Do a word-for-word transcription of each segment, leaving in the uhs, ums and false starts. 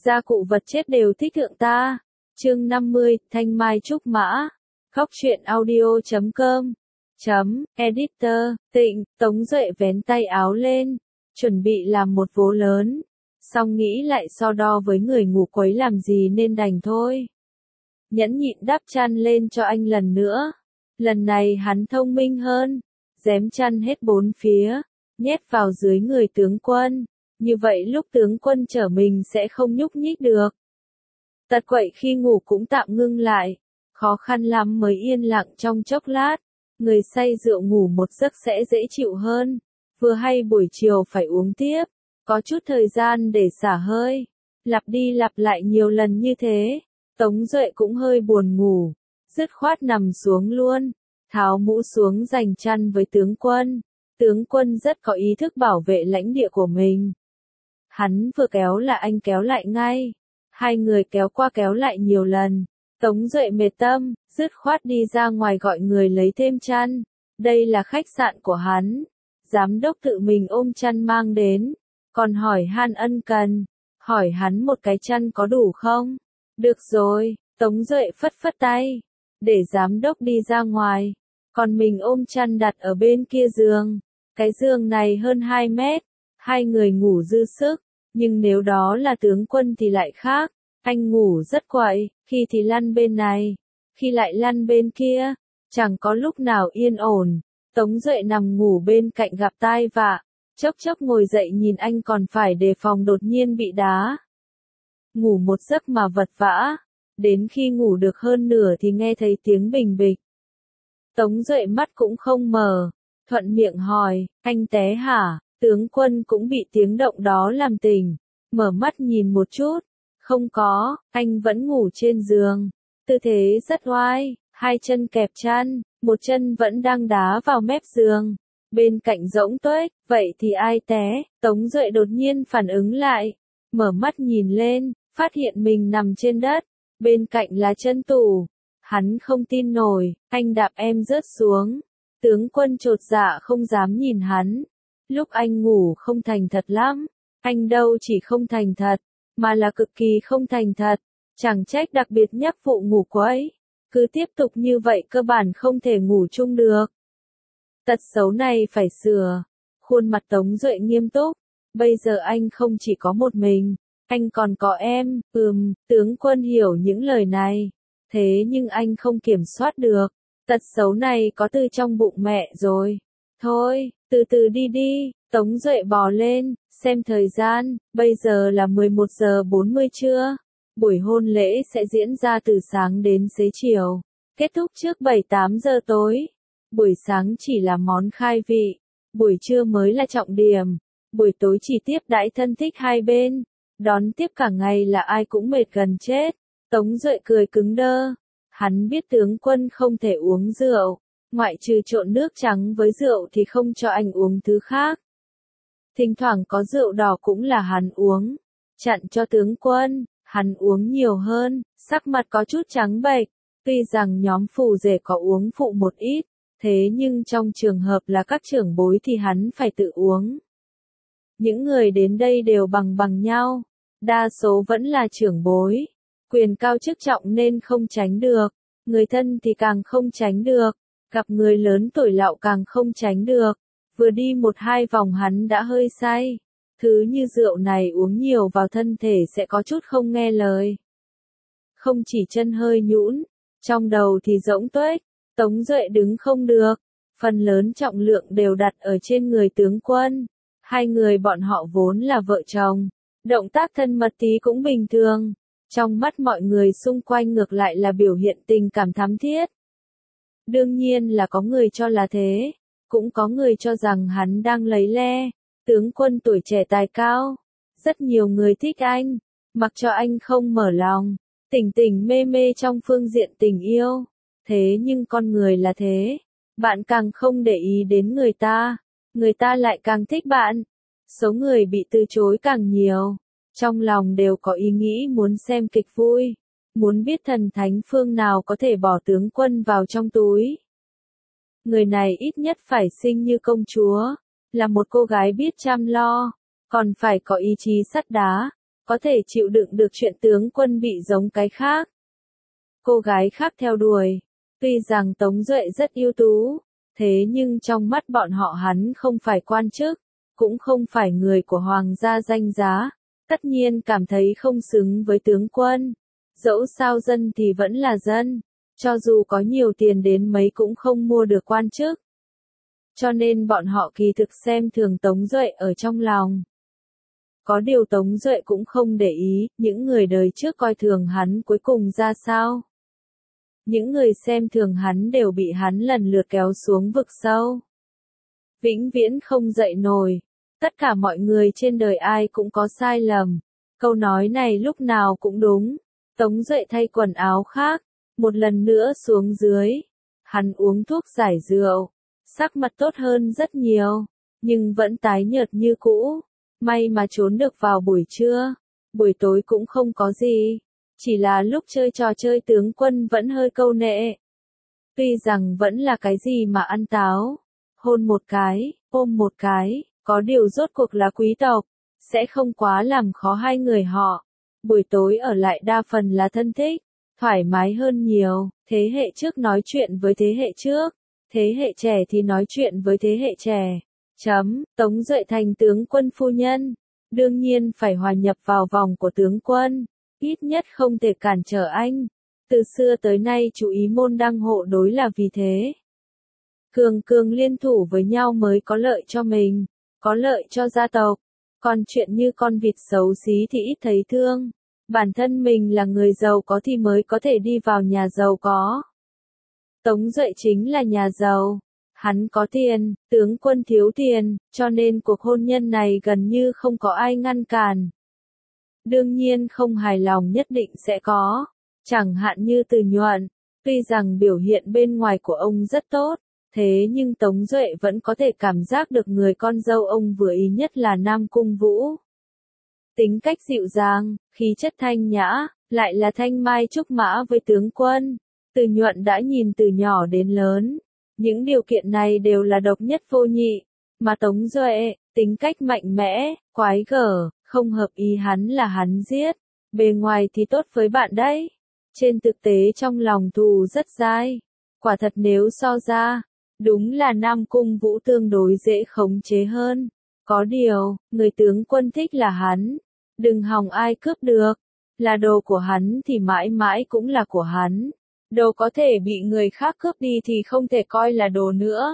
gia cụ vật chết đều thích thượng ta. Chương năm mươi, Thanh Mai Trúc Mã. Khóc chuyện audio chấm com. Chấm, editor, Tịnh, Tống Duệ vén tay áo lên, chuẩn bị làm một vố lớn. Xong nghĩ lại so đo với người ngủ quấy làm gì nên đành thôi. Nhẫn nhịn đắp chăn lên cho anh lần nữa. Lần này hắn thông minh hơn, dém chăn hết bốn phía, nhét vào dưới người tướng quân. Như vậy lúc tướng quân trở mình sẽ không nhúc nhích được. Tật quậy khi ngủ cũng tạm ngưng lại, khó khăn lắm mới yên lặng trong chốc lát. Người say rượu ngủ một giấc sẽ dễ chịu hơn, vừa hay buổi chiều phải uống tiếp, có chút thời gian để xả hơi. Lặp đi lặp lại nhiều lần như thế, Tống Duệ cũng hơi buồn ngủ, dứt khoát nằm xuống luôn, tháo mũ xuống giành chăn với tướng quân. Tướng quân rất có ý thức bảo vệ lãnh địa của mình. Hắn vừa kéo là anh kéo lại ngay. Hai người kéo qua kéo lại nhiều lần. Tống Duệ mệt tâm, dứt khoát đi ra ngoài gọi người lấy thêm chăn. Đây là khách sạn của hắn. Giám đốc tự mình ôm chăn mang đến. Còn hỏi han ân cần. Hỏi hắn một cái chăn có đủ không? Được rồi, Tống Duệ phất phất tay. Để giám đốc đi ra ngoài. Còn mình ôm chăn đặt ở bên kia giường. Cái giường này hơn hai mét. Hai người ngủ dư sức. Nhưng nếu đó là tướng quân thì lại khác. Anh ngủ rất quậy, khi thì lăn bên này, khi lại lăn bên kia, chẳng có lúc nào yên ổn. Tống Duệ nằm ngủ bên cạnh gặp tai vạ, chốc chốc ngồi dậy nhìn anh còn phải đề phòng đột nhiên bị đá. Ngủ một giấc mà vật vã, đến khi ngủ được hơn nửa thì nghe thấy tiếng bình bịch. Tống Duệ mắt cũng không mở, thuận miệng hỏi, anh té hả? Tướng quân cũng bị tiếng động đó làm tỉnh, mở mắt nhìn một chút. Không có, anh vẫn ngủ trên giường. Tư thế rất oai, hai chân kẹp chăn, một chân vẫn đang đá vào mép giường. Bên cạnh rỗng tuếch, vậy thì ai té? Tống Duệ đột nhiên phản ứng lại. Mở mắt nhìn lên, phát hiện mình nằm trên đất. Bên cạnh là chân tủ. Hắn không tin nổi, anh đạp em rớt xuống. Tướng quân chột dạ không dám nhìn hắn. Lúc anh ngủ không thành thật lắm. Anh đâu chỉ không thành thật, mà là cực kỳ không thành thật, chẳng trách đặc biệt nhắc vụ ngủ quấy. Cứ tiếp tục như vậy cơ bản không thể ngủ chung được. Tật xấu này phải sửa. Khuôn mặt Tống Duệ nghiêm túc. Bây giờ anh không chỉ có một mình, anh còn có em. Ừm, tướng quân hiểu những lời này. Thế nhưng anh không kiểm soát được. Tật xấu này có từ trong bụng mẹ rồi. Thôi, từ từ đi đi. Tống Duệ bò lên, xem thời gian, bây giờ là mười một giờ bốn mươi trưa. Buổi hôn lễ sẽ diễn ra từ sáng đến xế chiều, kết thúc trước bảy tám giờ tối. Buổi sáng chỉ là món khai vị, buổi trưa mới là trọng điểm. Buổi tối chỉ tiếp đãi thân thích hai bên, đón tiếp cả ngày là ai cũng mệt gần chết. Tống Duệ cười cứng đơ, hắn biết tướng quân không thể uống rượu, ngoại trừ trộn nước trắng với rượu thì không cho anh uống thứ khác. Thỉnh thoảng có rượu đỏ cũng là hắn uống, chặn cho tướng quân, hắn uống nhiều hơn, sắc mặt có chút trắng bệch. Tuy rằng nhóm phù rể có uống phụ một ít, thế nhưng trong trường hợp là các trưởng bối thì hắn phải tự uống. Những người đến đây đều bằng bằng nhau, đa số vẫn là trưởng bối, quyền cao chức trọng nên không tránh được, người thân thì càng không tránh được, gặp người lớn tuổi lạo càng không tránh được. Vừa đi một hai vòng hắn đã hơi say. Thứ như rượu này uống nhiều vào thân thể sẽ có chút không nghe lời. Không chỉ chân hơi nhũn, trong đầu thì rỗng tuếch. Tống Duệ đứng không được. Phần lớn trọng lượng đều đặt ở trên người tướng quân. Hai người bọn họ vốn là vợ chồng. Động tác thân mật tí cũng bình thường. Trong mắt mọi người xung quanh ngược lại là biểu hiện tình cảm thắm thiết. Đương nhiên là có người cho là thế. Cũng có người cho rằng hắn đang lấy le. Tướng quân tuổi trẻ tài cao. Rất nhiều người thích anh. Mặc cho anh không mở lòng. Tỉnh tỉnh mê mê trong phương diện tình yêu. Thế nhưng con người là thế. Bạn càng không để ý đến người ta. Người ta lại càng thích bạn. Số người bị từ chối càng nhiều. Trong lòng đều có ý nghĩ muốn xem kịch vui. Muốn biết thần thánh phương nào có thể bỏ tướng quân vào trong túi. Người này ít nhất phải xinh như công chúa, là một cô gái biết chăm lo, còn phải có ý chí sắt đá, có thể chịu đựng được chuyện tướng quân bị giống cái khác. Cô gái khác theo đuổi, tuy rằng Tống Duệ rất ưu tú, thế nhưng trong mắt bọn họ hắn không phải quan chức, cũng không phải người của hoàng gia danh giá, tất nhiên cảm thấy không xứng với tướng quân. Dẫu sao dân thì vẫn là dân, cho dù có nhiều tiền đến mấy cũng không mua được quan chức. Cho nên bọn họ kỳ thực xem thường Tống Duệ ở trong lòng. Có điều Tống Duệ cũng không để ý, những người đời trước coi thường hắn cuối cùng ra sao. Những người xem thường hắn đều bị hắn lần lượt kéo xuống vực sâu. Vĩnh viễn không dậy nổi. Tất cả mọi người trên đời ai cũng có sai lầm. Câu nói này lúc nào cũng đúng. Tống Duệ thay quần áo khác, một lần nữa xuống dưới. Hắn uống thuốc giải rượu, sắc mặt tốt hơn rất nhiều, nhưng vẫn tái nhợt như cũ. May mà trốn được vào buổi trưa, buổi tối cũng không có gì. Chỉ là lúc chơi trò chơi tướng quân vẫn hơi câu nệ. Tuy rằng vẫn là cái gì mà ăn táo, hôn một cái, ôm một cái, có điều rốt cuộc là quý tộc, sẽ không quá làm khó hai người họ. Buổi tối ở lại đa phần là thân thích, thoải mái hơn nhiều, thế hệ trước nói chuyện với thế hệ trước, thế hệ trẻ thì nói chuyện với thế hệ trẻ. Chấm, Tống Duệ thành tướng quân phu nhân, đương nhiên phải hòa nhập vào vòng của tướng quân, ít nhất không thể cản trở anh. Từ xưa tới nay chú ý môn đăng hộ đối là vì thế. Cường cường liên thủ với nhau mới có lợi cho mình, có lợi cho gia tộc, còn chuyện như con vịt xấu xí thì ít thấy thương. Bản thân mình là người giàu có thì mới có thể đi vào nhà giàu có. Tống Duệ chính là nhà giàu. Hắn có tiền, tướng quân thiếu tiền, cho nên cuộc hôn nhân này gần như không có ai ngăn cản. Đương nhiên không hài lòng nhất định sẽ có, chẳng hạn như Từ Nhuận, tuy rằng biểu hiện bên ngoài của ông rất tốt, thế nhưng Tống Duệ vẫn có thể cảm giác được người con dâu ông vừa ý nhất là Nam Cung Vũ. Tính cách dịu dàng, khí chất thanh nhã, lại là thanh mai trúc mã với tướng quân. Từ Nhuận đã nhìn từ nhỏ đến lớn. Những điều kiện này đều là độc nhất vô nhị, mà Tống Duệ, tính cách mạnh mẽ, quái gở, không hợp ý hắn là hắn giết, bề ngoài thì tốt với bạn đấy. Trên thực tế trong lòng thù rất dai, quả thật nếu so ra, đúng là Nam Cung Vũ tương đối dễ khống chế hơn. Có điều, người tướng quân thích là hắn, đừng hòng ai cướp được, là đồ của hắn thì mãi mãi cũng là của hắn. Đồ có thể bị người khác cướp đi thì không thể coi là đồ nữa,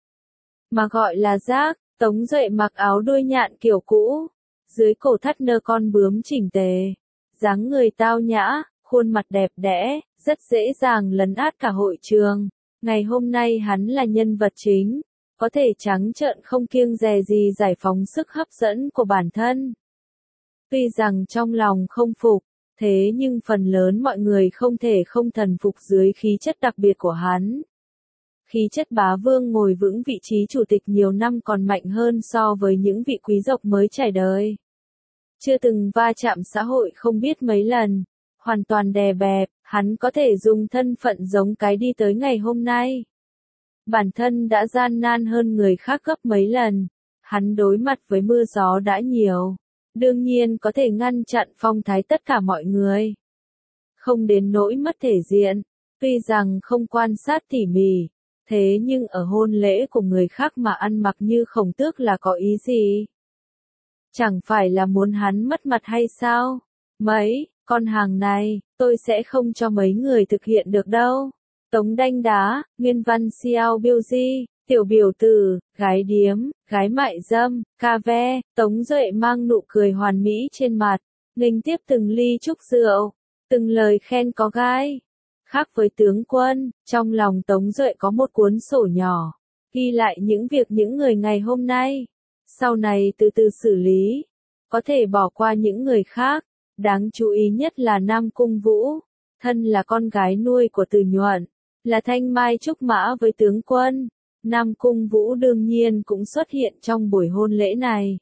mà gọi là rác. Tống Duệ mặc áo đuôi nhạn kiểu cũ, dưới cổ thắt nơ con bướm chỉnh tề, dáng người tao nhã, khuôn mặt đẹp đẽ, rất dễ dàng lấn át cả hội trường. Ngày hôm nay hắn là nhân vật chính, có thể trắng trợn không kiêng dè gì giải phóng sức hấp dẫn của bản thân. Tuy rằng trong lòng không phục, thế nhưng phần lớn mọi người không thể không thần phục dưới khí chất đặc biệt của hắn. Khí chất bá vương ngồi vững vị trí chủ tịch nhiều năm còn mạnh hơn so với những vị quý tộc mới trải đời. Chưa từng va chạm xã hội không biết mấy lần, hoàn toàn đè bẹp, hắn có thể dùng thân phận giống cái đi tới ngày hôm nay. Bản thân đã gian nan hơn người khác gấp mấy lần, hắn đối mặt với mưa gió đã nhiều. Đương nhiên có thể ngăn chặn phong thái tất cả mọi người. Không đến nỗi mất thể diện, tuy rằng không quan sát tỉ mỉ, thế nhưng ở hôn lễ của người khác mà ăn mặc như khổng tước là có ý gì? Chẳng phải là muốn hắn mất mặt hay sao? Mấy, con hàng này, tôi sẽ không cho mấy người thực hiện được đâu. Tống Đanh Đá, Nguyên Văn Xiao Biêu Di, Tiểu Biểu Tử, Gái Điếm, Gái Mại Dâm, Ca Ve, Tống Duệ mang nụ cười hoàn mỹ trên mặt, nghênh tiếp từng ly chúc rượu, từng lời khen có gai. Khác với tướng quân, trong lòng Tống Duệ có một cuốn sổ nhỏ, ghi lại những việc những người ngày hôm nay, sau này từ từ xử lý, có thể bỏ qua những người khác, đáng chú ý nhất là Nam Cung Vũ, thân là con gái nuôi của Từ Nhuận, là thanh mai trúc mã với tướng quân. Nam Cung Vũ đương nhiên cũng xuất hiện trong buổi hôn lễ này.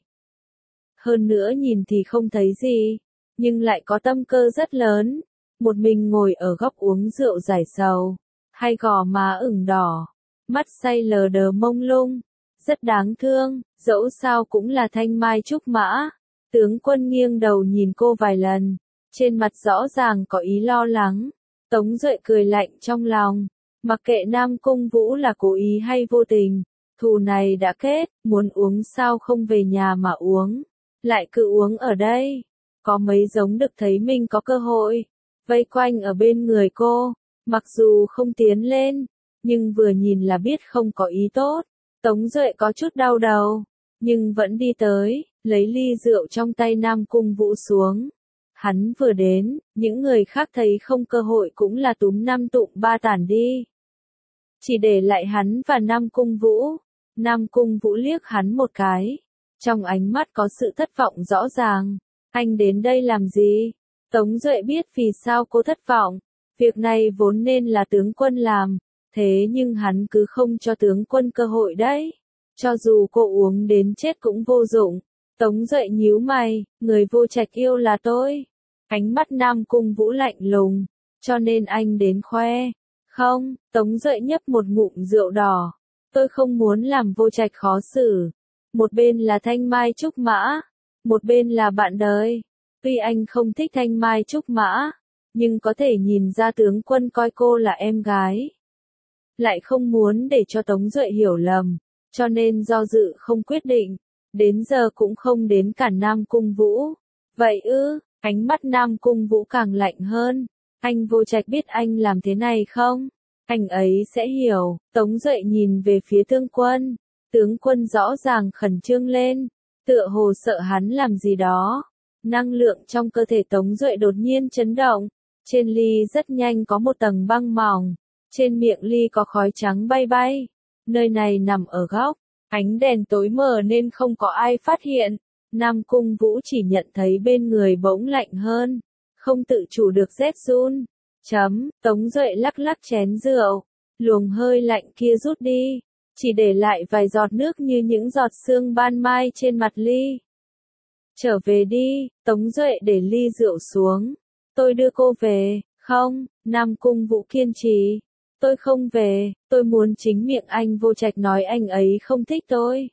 Hơn nữa nhìn thì không thấy gì, nhưng lại có tâm cơ rất lớn. Một mình ngồi ở góc uống rượu giải sầu, hai gò má ửng đỏ, mắt say lờ đờ mông lung, rất đáng thương, dẫu sao cũng là thanh mai trúc mã. Tướng quân nghiêng đầu nhìn cô vài lần, trên mặt rõ ràng có ý lo lắng. Tống Duệ cười lạnh trong lòng, mặc kệ Nam Cung Vũ là cố ý hay vô tình, thù này đã kết, muốn uống sao không về nhà mà uống, lại cứ uống ở đây. Có mấy giống được thấy mình có cơ hội, vây quanh ở bên người cô, mặc dù không tiến lên, nhưng vừa nhìn là biết không có ý tốt. Tống Duệ có chút đau đầu, nhưng vẫn đi tới, lấy ly rượu trong tay Nam Cung Vũ xuống. Hắn vừa đến, những người khác thấy không cơ hội cũng là túm năm tụng ba tản đi. Chỉ để lại hắn và Nam Cung Vũ. Nam Cung Vũ liếc hắn một cái, trong ánh mắt có sự thất vọng rõ ràng. Anh đến đây làm gì? Tống Duệ biết vì sao cô thất vọng. Việc này vốn nên là tướng quân làm, thế nhưng hắn cứ không cho tướng quân cơ hội đấy. Cho dù cô uống đến chết cũng vô dụng. Tống Duệ nhíu mày, người Vô Trạch yêu là tôi. Ánh mắt Nam Cung Vũ lạnh lùng, cho nên anh đến khoe. Không, Tống Duệ nhấp một ngụm rượu đỏ. Tôi không muốn làm Vô Trạch khó xử. Một bên là Thanh Mai Trúc Mã, một bên là bạn đời. Tuy anh không thích Thanh Mai Trúc Mã, nhưng có thể nhìn ra tướng quân coi cô là em gái. Lại không muốn để cho Tống Duệ hiểu lầm, cho nên do dự không quyết định. Đến giờ cũng không đến cả Nam Cung Vũ. Vậy ư, ánh mắt Nam Cung Vũ càng lạnh hơn. Anh Vô Trạch biết anh làm thế này không? Anh ấy sẽ hiểu. Tống Duệ nhìn về phía tướng quân. Tướng quân rõ ràng khẩn trương lên, tựa hồ sợ hắn làm gì đó. Năng lượng trong cơ thể Tống Duệ đột nhiên chấn động. Trên ly rất nhanh có một tầng băng mỏng. Trên miệng ly có khói trắng bay bay. Nơi này nằm ở góc. Ánh đèn tối mờ nên không có ai phát hiện. Nam Cung Vũ chỉ nhận thấy bên người bỗng lạnh hơn. Không tự chủ được rét run. Chấm, Tống Duệ lắc lắc chén rượu. Luồng hơi lạnh kia rút đi. Chỉ để lại vài giọt nước như những giọt sương ban mai trên mặt ly. Trở về đi, Tống Duệ để ly rượu xuống. Tôi đưa cô về, không, Nam Cung Vũ kiên trì. Tôi không về, tôi muốn chính miệng anh Vô Trạch nói anh ấy không thích tôi.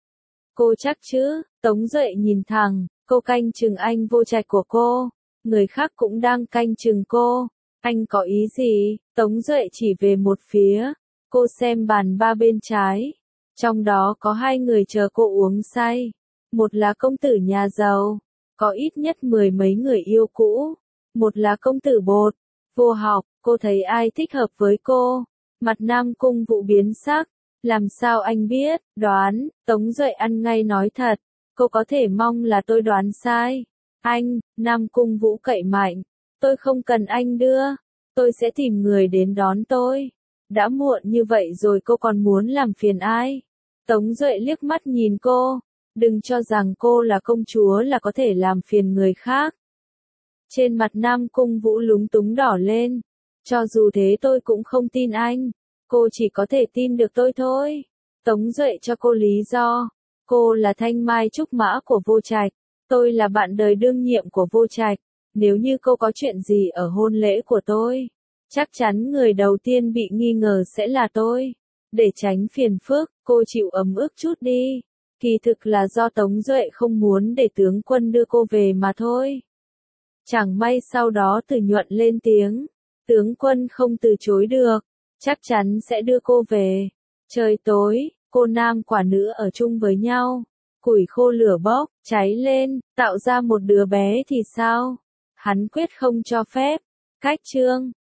Cô chắc chứ? Tống Duệ nhìn thẳng, cô canh chừng anh Vô Trạch của cô. Người khác cũng đang canh chừng cô. Anh có ý gì? Tống Duệ chỉ về một phía. Cô xem bàn ba bên trái. Trong đó có hai người chờ cô uống say. Một là công tử nhà giàu. Có ít nhất mười mấy người yêu cũ. Một là công tử bột. Vô học, cô thấy ai thích hợp với cô? Mặt Nam Cung Vũ biến sắc. Làm sao anh biết? Đoán, Tống Duệ ăn ngay nói thật. Cô có thể mong là tôi đoán sai. Anh, Nam Cung Vũ cậy mạnh. Tôi không cần anh đưa. Tôi sẽ tìm người đến đón tôi. Đã muộn như vậy rồi cô còn muốn làm phiền ai? Tống Duệ liếc mắt nhìn cô. Đừng cho rằng cô là công chúa là có thể làm phiền người khác. Trên mặt Nam Cung Vũ lúng túng đỏ lên. Cho dù thế tôi cũng không tin anh. Cô chỉ có thể tin được tôi thôi. Tống Duệ cho cô lý do. Cô là Thanh Mai Trúc Mã của Vô Trạch. Tôi là bạn đời đương nhiệm của Vô Trạch. Nếu như cô có chuyện gì ở hôn lễ của tôi, chắc chắn người đầu tiên bị nghi ngờ sẽ là tôi. Để tránh phiền phức, cô chịu ấm ức chút đi. Kỳ thực là do Tống Duệ không muốn để tướng quân đưa cô về mà thôi. Chẳng may sau đó Từ Nhuận lên tiếng. Tướng quân không từ chối được. Chắc chắn sẽ đưa cô về. Trời tối, cô nam quả nữ ở chung với nhau. Củi khô lửa bốc, cháy lên, tạo ra một đứa bé thì sao? Hắn quyết không cho phép. Cách chương